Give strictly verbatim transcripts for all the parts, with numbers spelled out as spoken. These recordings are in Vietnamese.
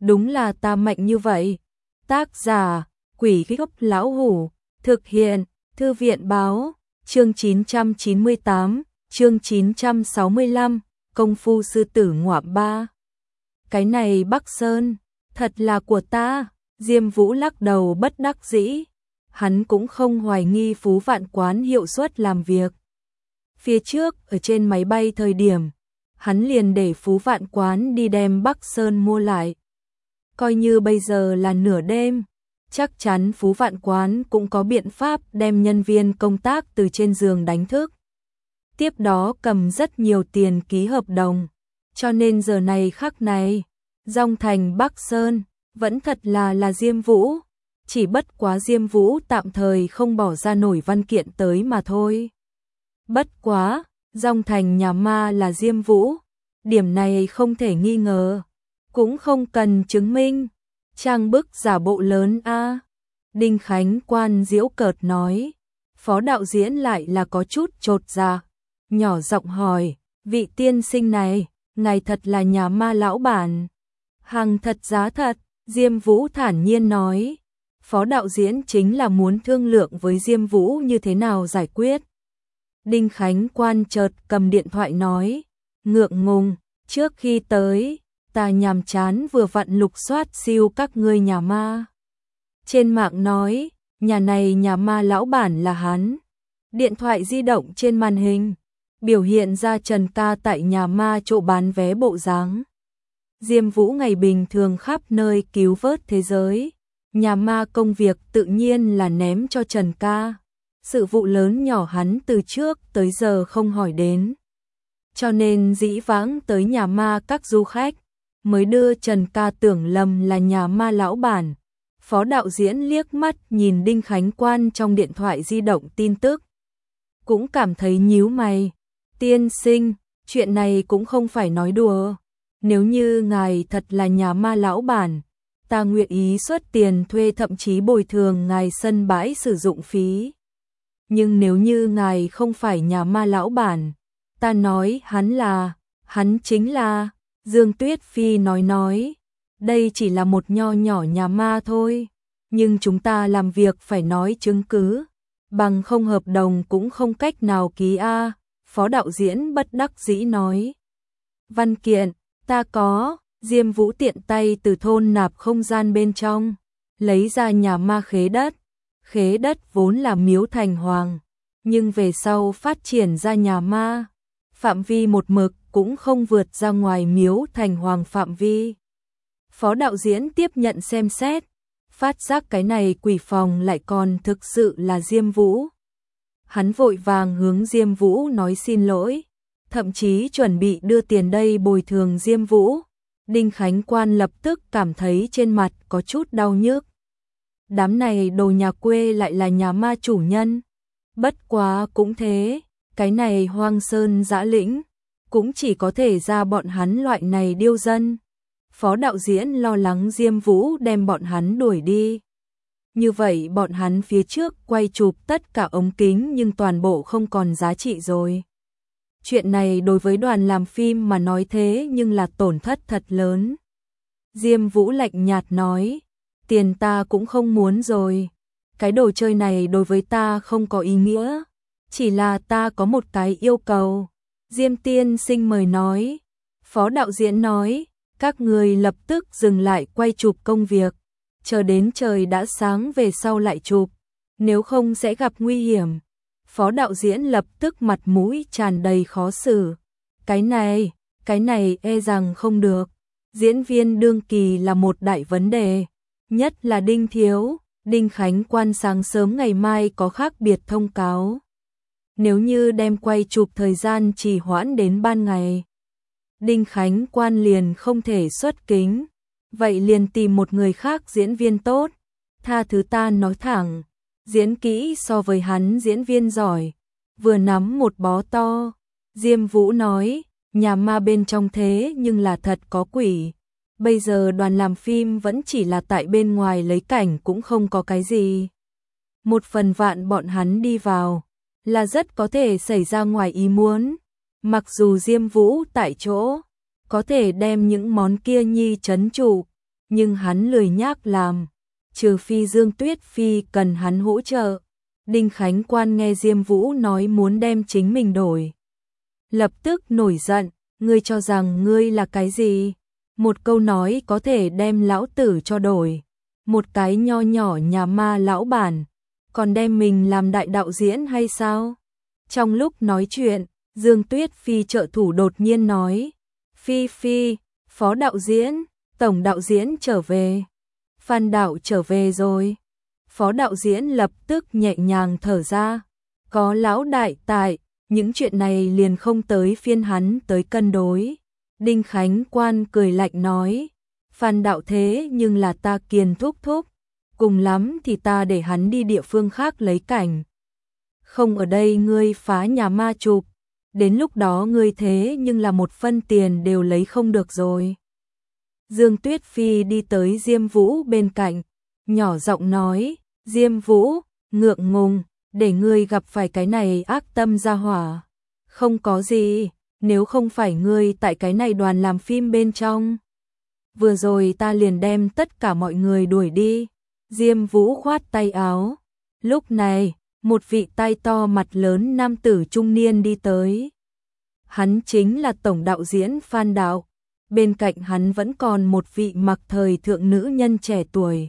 đúng là ta mạnh như vậy. Tác giả, Quỷ Gốc Lão Hủ, thực hiện, Thư viện báo, chương chín trăm chín mươi tám, chương chín trăm sáu mươi lăm, Công phu sư tử ngọa ba. Cái này Bắc Sơn, thật là của ta, Diêm Vũ lắc đầu bất đắc dĩ. Hắn cũng không hoài nghi Phú Vạn Quán hiệu suất làm việc. Phía trước, ở trên máy bay thời điểm, hắn liền để Phú Vạn Quán đi đem Bắc Sơn mua lại. Coi như bây giờ là nửa đêm, chắc chắn Phú Vạn Quán cũng có biện pháp đem nhân viên công tác từ trên giường đánh thức. Tiếp đó cầm rất nhiều tiền ký hợp đồng, cho nên giờ này khắc này, Dòng Thành Bắc Sơn vẫn thật là là Diêm Vũ, chỉ bất quá Diêm Vũ tạm thời không bỏ ra nổi văn kiện tới mà thôi. Bất quá, Dòng Thành nhà ma là Diêm Vũ, điểm này không thể nghi ngờ, cũng không cần chứng minh, trang bức giả bộ lớn a. Đinh Khánh Quan giễu cợt nói, phó đạo diễn lại là có chút chột dạ, nhỏ giọng hỏi, vị tiên sinh này, ngài thật là nhà ma lão bản. Hàng thật giá thật, Diêm Vũ thản nhiên nói, phó đạo diễn chính là muốn thương lượng với Diêm Vũ như thế nào giải quyết. Đinh Khánh Quan chợt cầm điện thoại nói, ngượng ngùng, trước khi tới, ta nhàm chán vừa vặn lục soát siêu các ngươi nhà ma. Trên mạng nói, nhà này nhà ma lão bản là hắn. Điện thoại di động trên màn hình, biểu hiện ra Trần Ca tại nhà ma chỗ bán vé bộ dáng. Diêm Vũ ngày bình thường khắp nơi cứu vớt thế giới, nhà ma công việc tự nhiên là ném cho Trần Ca. Sự vụ lớn nhỏ hắn từ trước tới giờ không hỏi đến. Cho nên dĩ vãng tới nhà ma các du khách, mới đưa Trần Ca tưởng lầm là nhà ma lão bản. Phó đạo diễn liếc mắt nhìn Đinh Khánh Quan trong điện thoại di động tin tức. Cũng cảm thấy nhíu mày. Tiên sinh, chuyện này cũng không phải nói đùa. Nếu như ngài thật là nhà ma lão bản, ta nguyện ý xuất tiền thuê thậm chí bồi thường ngài sân bãi sử dụng phí. Nhưng nếu như ngài không phải nhà ma lão bản, ta nói hắn là, hắn chính là, Dương Tuyết Phi nói nói, đây chỉ là một nho nhỏ nhà ma thôi, nhưng chúng ta làm việc phải nói chứng cứ, bằng không hợp đồng cũng không cách nào ký a. Phó đạo diễn bất đắc dĩ nói. Văn kiện, ta có. Diêm Vũ tiện tay từ thôn nạp không gian bên trong, lấy ra nhà ma khế đất. Khế đất vốn là miếu thành hoàng, nhưng về sau phát triển ra nhà ma, phạm vi một mực cũng không vượt ra ngoài miếu thành hoàng phạm vi. Phó đạo diễn tiếp nhận xem xét, phát giác cái này quỷ phòng lại còn thực sự là Diêm Vũ. Hắn vội vàng hướng Diêm Vũ nói xin lỗi, thậm chí chuẩn bị đưa tiền đây bồi thường Diêm Vũ. Đinh Khánh Quan lập tức cảm thấy trên mặt có chút đau nhức. Đám này đồ nhà quê lại là nhà ma chủ nhân. Bất quá cũng thế, cái này hoang sơn dã lĩnh, cũng chỉ có thể ra bọn hắn loại này điêu dân. Phó đạo diễn lo lắng Diêm Vũ đem bọn hắn đuổi đi. Như vậy bọn hắn phía trước quay chụp tất cả ống kính nhưng toàn bộ không còn giá trị rồi. Chuyện này đối với đoàn làm phim mà nói thế nhưng là tổn thất thật lớn. Diêm Vũ lạnh nhạt nói, tiền ta cũng không muốn rồi. Cái đồ chơi này đối với ta không có ý nghĩa. Chỉ là ta có một cái yêu cầu. Diêm tiên sinh mời nói. Phó đạo diễn nói, các người lập tức dừng lại quay chụp công việc. Chờ đến trời đã sáng về sau lại chụp. Nếu không sẽ gặp nguy hiểm. Phó đạo diễn lập tức mặt mũi tràn đầy khó xử. Cái này, cái này e rằng không được. Diễn viên đương kỳ là một đại vấn đề. Nhất là Đinh Thiếu, Đinh Khánh Quan sáng sớm ngày mai có khác biệt thông cáo. Nếu như đem quay chụp thời gian trì hoãn đến ban ngày, Đinh Khánh Quan liền không thể xuất kính. Vậy liền tìm một người khác diễn viên tốt. Tha thứ ta nói thẳng, diễn kỹ so với hắn diễn viên giỏi, vừa nắm một bó to. Diêm Vũ nói, nhà ma bên trong thế nhưng là thật có quỷ. Bây giờ đoàn làm phim vẫn chỉ là tại bên ngoài lấy cảnh cũng không có cái gì. Một phần vạn bọn hắn đi vào, là rất có thể xảy ra ngoài ý muốn. Mặc dù Diêm Vũ tại chỗ, có thể đem những món kia nhi trấn trụ, nhưng hắn lười nhác làm, trừ phi Dương Tuyết Phi cần hắn hỗ trợ. Đinh Khánh Quan nghe Diêm Vũ nói muốn đem chính mình đổi, lập tức nổi giận, ngươi cho rằng ngươi là cái gì? Một câu nói có thể đem lão tử cho đổi, một cái nho nhỏ nhà ma lão bản, còn đem mình làm đại đạo diễn hay sao? Trong lúc nói chuyện, Dương Tuyết Phi trợ thủ đột nhiên nói, Phi Phi, phó đạo diễn, tổng đạo diễn trở về, Phan đạo trở về rồi. Phó đạo diễn lập tức nhẹ nhàng thở ra, có lão đại tại, những chuyện này liền không tới phiên hắn tới cân đối. Đinh Khánh Quan cười lạnh nói, Phan đạo thế nhưng là ta Kiền thúc thúc, cùng lắm thì ta để hắn đi địa phương khác lấy cảnh. Không ở đây ngươi phá nhà ma chụp, đến lúc đó ngươi thế nhưng là một phân tiền đều lấy không được rồi. Dương Tuyết Phi đi tới Diêm Vũ bên cạnh, nhỏ giọng nói, Diêm Vũ, ngượng ngùng, để ngươi gặp phải cái này ác tâm gia hỏa. Không có gì, nếu không phải ngươi tại cái này đoàn làm phim bên trong. Vừa rồi ta liền đem tất cả mọi người đuổi đi. Diêm Vũ khoát tay áo. Lúc này, một vị tai to mặt lớn nam tử trung niên đi tới. Hắn chính là tổng đạo diễn Phan Đạo. Bên cạnh hắn vẫn còn một vị mặc thời thượng nữ nhân trẻ tuổi.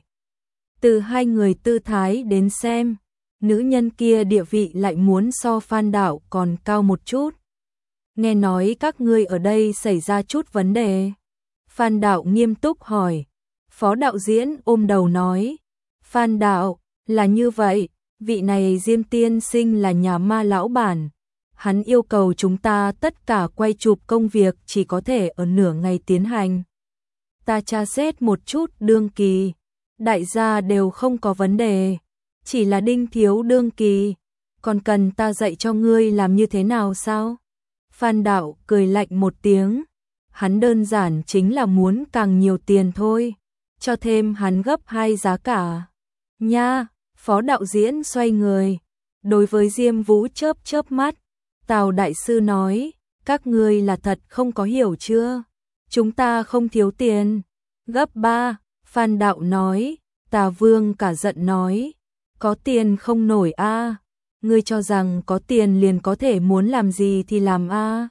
Từ hai người tư thái đến xem, nữ nhân kia địa vị lại muốn so Phan Đạo còn cao một chút. Nghe nói các ngươi ở đây xảy ra chút vấn đề. Phan Đạo nghiêm túc hỏi. Phó đạo diễn ôm đầu nói, Phan Đạo, là như vậy, vị này Diêm tiên sinh là nhà ma lão bản. Hắn yêu cầu chúng ta tất cả quay chụp công việc chỉ có thể ở nửa ngày tiến hành. Ta tra xét một chút đương kỳ, đại gia đều không có vấn đề, chỉ là Đinh thiếu đương kỳ, còn cần ta dạy cho ngươi làm như thế nào sao? Phan Đạo cười lạnh một tiếng, hắn đơn giản chính là muốn càng nhiều tiền thôi, cho thêm hắn gấp hai giá cả. Nha, phó đạo diễn xoay người, đối với Diêm Vũ chớp chớp mắt, Tào đại sư nói, các ngươi là thật không có hiểu chưa? Chúng ta không thiếu tiền. Gấp ba, Phan Đạo nói, Tà Vương cả giận nói, có tiền không nổi a, ngươi cho rằng có tiền liền có thể muốn làm gì thì làm a.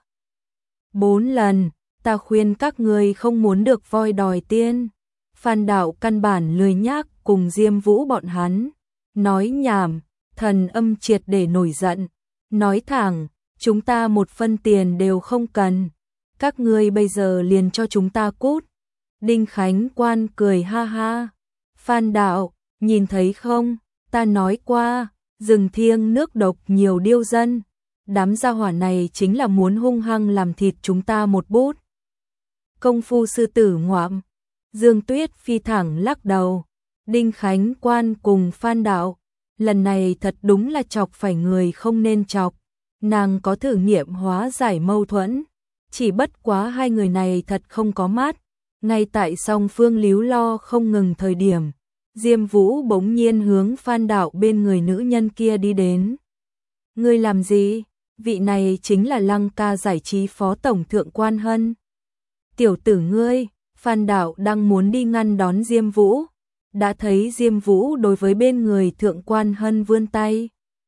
Bốn lần, ta khuyên các ngươi không muốn được voi đòi tiên. Phan Đạo căn bản lười nhác cùng Diêm Vũ bọn hắn, nói nhảm, thần âm triệt để nổi giận, nói thẳng, chúng ta một phân tiền đều không cần, các ngươi bây giờ liền cho chúng ta cút. Đinh Khánh Quan cười ha ha, Phan Đạo, nhìn thấy không, ta nói qua, rừng thiêng nước độc nhiều điêu dân, đám gia hỏa này chính là muốn hung hăng làm thịt chúng ta một bút. Công phu sư tử ngoạm. Dương Tuyết Phi thẳng lắc đầu. Đinh Khánh Quan cùng Phan Đạo, lần này thật đúng là chọc phải người không nên chọc. Nàng có thử nghiệm hóa giải mâu thuẫn, chỉ bất quá hai người này thật không có mát. Ngay tại song phương líu lo không ngừng thời điểm, Diêm Vũ bỗng nhiên hướng Phan Đạo bên người nữ nhân kia đi đến. Ngươi làm gì? Vị này chính là Lăng Ca giải trí phó tổng thượng Quan Hân. Tiểu tử ngươi, Phan Đạo đang muốn đi ngăn đón Diêm Vũ, đã thấy Diêm Vũ đối với bên người thượng Quan Hân vươn tay.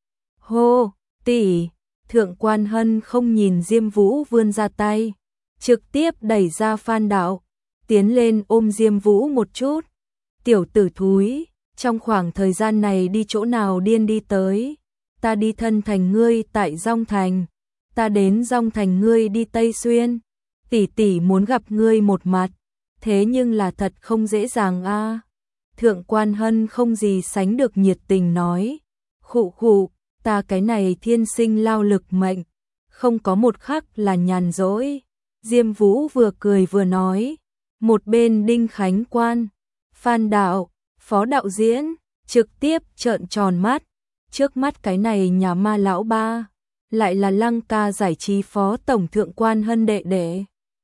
Hô, tỷ! Thượng Quan Hân không nhìn Diêm Vũ vươn ra tay, trực tiếp đẩy ra Phan Đạo, tiến lên ôm Diêm Vũ một chút. Tiểu tử thúi, trong khoảng thời gian này đi chỗ nào điên đi tới, ta đi thân thành ngươi tại Dong Thành, ta đến Dong Thành ngươi đi Tây Xuyên, tỷ tỷ muốn gặp ngươi một mặt, thế nhưng là thật không dễ dàng a. Thượng Quan Hân không gì sánh được nhiệt tình nói, khụ khụ, ta cái này thiên sinh lao lực mệnh, không có một khắc là nhàn rỗi. Diêm Vũ vừa cười vừa nói, một bên Đinh Khánh Quan, Phan Đạo, phó đạo diễn, trực tiếp trợn tròn mắt, trước mắt cái này nhà ma lão ba, lại là Lăng Ca giải trí phó tổng thượng Quan Hân đệ đệ.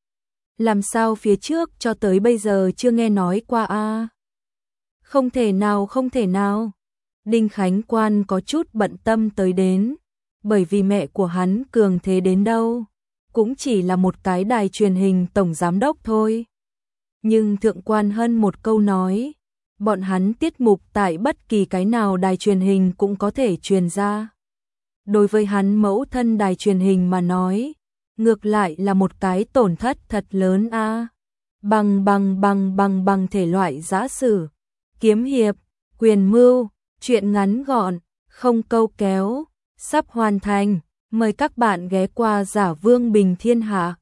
Làm sao phía trước cho tới bây giờ chưa nghe nói qua a? Không thể nào, không thể nào. Đinh Khánh Quan có chút bận tâm tới đến, bởi vì mẹ của hắn cường thế đến đâu, cũng chỉ là một cái đài truyền hình tổng giám đốc thôi. Nhưng Thượng Quan Hân một câu nói, bọn hắn tiết mục tại bất kỳ cái nào đài truyền hình cũng có thể truyền ra. Đối với hắn mẫu thân đài truyền hình mà nói, ngược lại là một cái tổn thất thật lớn a. À. Bằng bằng bằng bằng bằng thể loại giã sử, kiếm hiệp, quyền mưu, truyện ngắn gọn, không câu kéo, sắp hoàn thành, mời các bạn ghé qua Giả Vương Bình Thiên Hạ.